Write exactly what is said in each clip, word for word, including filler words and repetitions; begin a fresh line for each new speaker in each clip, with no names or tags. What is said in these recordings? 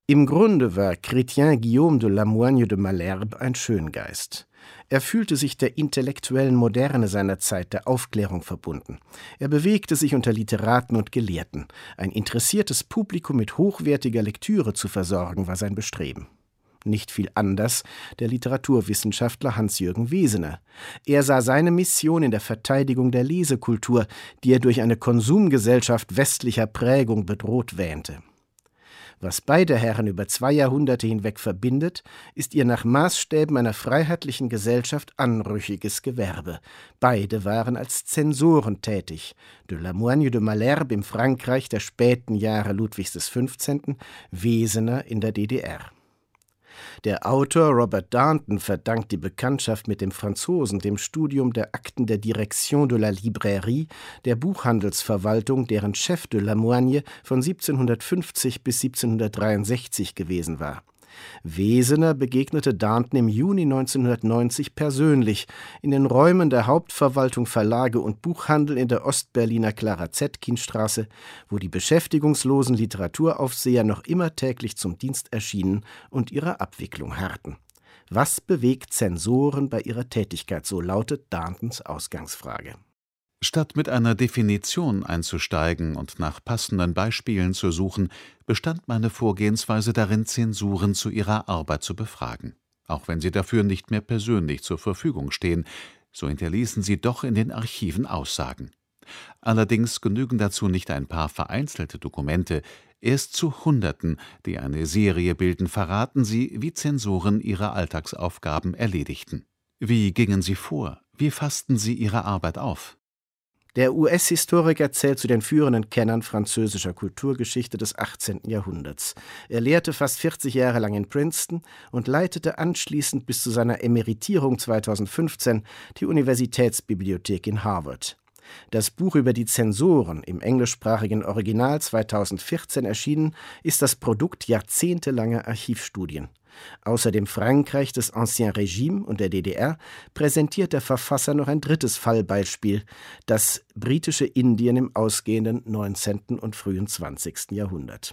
Im Grunde war Chrétien Guillaume de Lamoigne de Malherbe ein Schöngeist. Er fühlte sich der intellektuellen Moderne seiner Zeit, der Aufklärung, verbunden. Er bewegte sich unter Literaten und Gelehrten. Ein interessiertes Publikum mit hochwertiger Lektüre zu versorgen, war sein Bestreben. Nicht viel anders der Literaturwissenschaftler Hans-Jürgen Wesener. Er sah seine Mission in der Verteidigung der Lesekultur, die er durch eine Konsumgesellschaft westlicher Prägung bedroht wähnte. Was beide Herren über zwei Jahrhunderte hinweg verbindet, ist ihr nach Maßstäben einer freiheitlichen Gesellschaft anrüchiges Gewerbe. Beide waren als Zensoren tätig. De Lamoigne de Malherbe im Frankreich der späten Jahre Ludwigs des Fünfzehnten, Wesener in der D D R. Der Autor Robert Darnton verdankt die Bekanntschaft mit dem Franzosen dem Studium der Akten der Direction de la Librairie, der Buchhandelsverwaltung, deren Chef de Lamoigne von siebzehnhundertfünfzig bis siebzehnhundertdreiundsechzig gewesen war. Wesener begegnete Darnton im Juni neunzehnhundertneunzig persönlich in den Räumen der Hauptverwaltung Verlage und Buchhandel in der Ostberliner Clara-Zetkin-Straße, wo die beschäftigungslosen Literaturaufseher noch immer täglich zum Dienst erschienen und ihrer Abwicklung harrten. Was bewegt Zensoren bei ihrer Tätigkeit? So lautet Darntons Ausgangsfrage.
Statt mit einer Definition einzusteigen und nach passenden Beispielen zu suchen, bestand meine Vorgehensweise darin, Zensuren zu ihrer Arbeit zu befragen. Auch wenn sie dafür nicht mehr persönlich zur Verfügung stehen, so hinterließen sie doch in den Archiven Aussagen. Allerdings genügen dazu nicht ein paar vereinzelte Dokumente. Erst zu Hunderten, die eine Serie bilden, verraten sie, wie Zensoren ihre Alltagsaufgaben erledigten. Wie gingen sie vor? Wie fassten sie ihre Arbeit auf?
Der U S-Historiker zählt zu den führenden Kennern französischer Kulturgeschichte des achtzehnten Jahrhunderts. Er lehrte fast vierzig Jahre lang in Princeton und leitete anschließend bis zu seiner Emeritierung zweitausendfünfzehn die Universitätsbibliothek in Harvard. Das Buch über die Zensoren, im englischsprachigen Original zweitausendvierzehn erschienen, ist das Produkt jahrzehntelanger Archivstudien. Außer dem Frankreich des Ancien Régime und der D D R präsentiert der Verfasser noch ein drittes Fallbeispiel, das britische Indien im ausgehenden neunzehnten und frühen zwanzigsten Jahrhundert.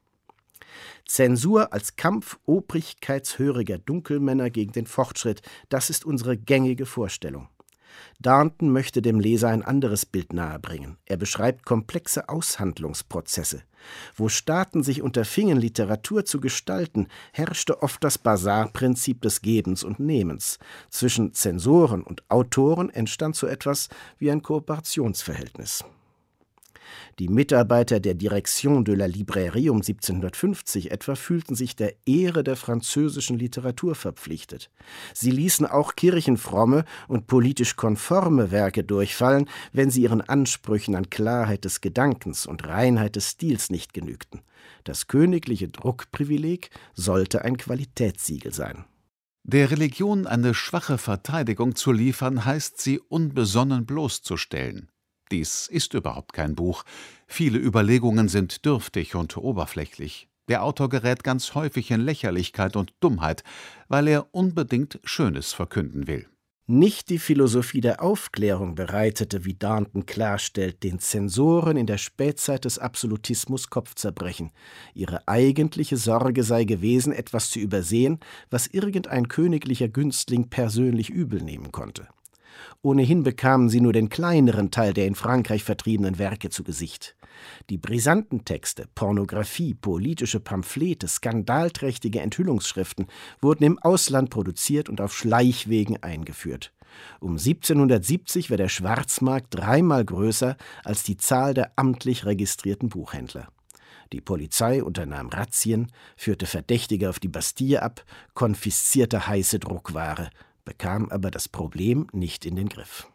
Zensur als Kampf obrigkeitshöriger Dunkelmänner gegen den Fortschritt, das ist unsere gängige Vorstellung. Darnton möchte dem Leser ein anderes Bild nahebringen. Er beschreibt komplexe Aushandlungsprozesse. Wo Staaten sich unterfingen, Literatur zu gestalten, herrschte oft das Basarprinzip des Gebens und Nehmens. Zwischen Zensoren und Autoren entstand so etwas wie ein Kooperationsverhältnis. Die Mitarbeiter der Direction de la Librairie um siebzehnhundertfünfzig etwa fühlten sich der Ehre der französischen Literatur verpflichtet. Sie ließen auch kirchenfromme und politisch konforme Werke durchfallen, wenn sie ihren Ansprüchen an Klarheit des Gedankens und Reinheit des Stils nicht genügten. Das königliche Druckprivileg sollte ein Qualitätssiegel sein.
Der Religion eine schwache Verteidigung zu liefern, heißt sie unbesonnen bloßzustellen. Dies ist überhaupt kein Buch. Viele Überlegungen sind dürftig und oberflächlich. Der Autor gerät ganz häufig in Lächerlichkeit und Dummheit, weil er unbedingt Schönes verkünden will.
Nicht die Philosophie der Aufklärung bereitete, wie Darnton klarstellt, den Zensoren in der Spätzeit des Absolutismus Kopfzerbrechen. Ihre eigentliche Sorge sei gewesen, etwas zu übersehen, was irgendein königlicher Günstling persönlich übel nehmen konnte. Ohnehin bekamen sie nur den kleineren Teil der in Frankreich vertriebenen Werke zu Gesicht. Die brisanten Texte, Pornografie, politische Pamphlete, skandalträchtige Enthüllungsschriften wurden im Ausland produziert und auf Schleichwegen eingeführt. Um siebzehnhundertsiebzig war der Schwarzmarkt dreimal größer als die Zahl der amtlich registrierten Buchhändler. Die Polizei unternahm Razzien, führte Verdächtige auf die Bastille ab, konfiszierte heiße Druckware, bekam aber das Problem nicht in den Griff.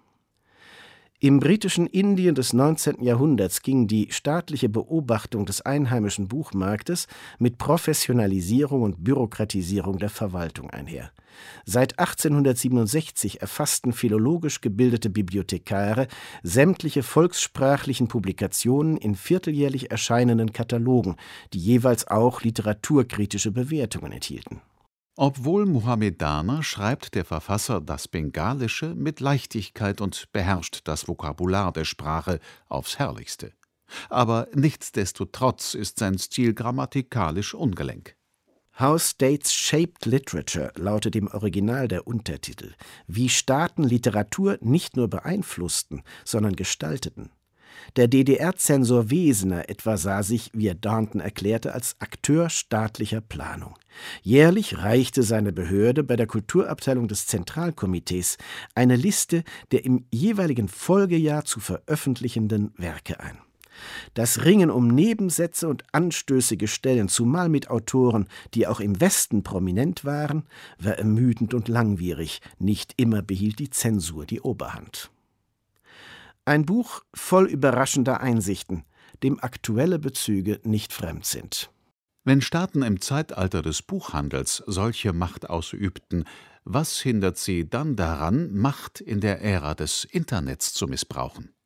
Im britischen Indien des neunzehnten Jahrhunderts ging die staatliche Beobachtung des einheimischen Buchmarktes mit Professionalisierung und Bürokratisierung der Verwaltung einher. Seit achtzehnhundertsiebenundsechzig erfassten philologisch gebildete Bibliothekare sämtliche volkssprachlichen Publikationen in vierteljährlich erscheinenden Katalogen, die jeweils auch literaturkritische Bewertungen enthielten.
Obwohl Mohammedaner schreibt der Verfasser das Bengalische mit Leichtigkeit und beherrscht das Vokabular der Sprache aufs Herrlichste. Aber nichtsdestotrotz ist sein Stil grammatikalisch ungelenk.
How States Shaped Literature lautet im Original der Untertitel, wie Staaten Literatur nicht nur beeinflussten, sondern gestalteten. Der D D R-Zensor Wesener etwa sah sich, wie er Darnton erklärte, als Akteur staatlicher Planung. Jährlich reichte seine Behörde bei der Kulturabteilung des Zentralkomitees eine Liste der im jeweiligen Folgejahr zu veröffentlichenden Werke ein. Das Ringen um Nebensätze und anstößige Stellen, zumal mit Autoren, die auch im Westen prominent waren, war ermüdend und langwierig. Nicht immer behielt die Zensur die Oberhand. Ein Buch voll überraschender Einsichten, dem aktuelle Bezüge nicht fremd sind.
Wenn Staaten im Zeitalter des Buchhandels solche Macht ausübten, was hindert sie dann daran, Macht in der Ära des Internets zu missbrauchen?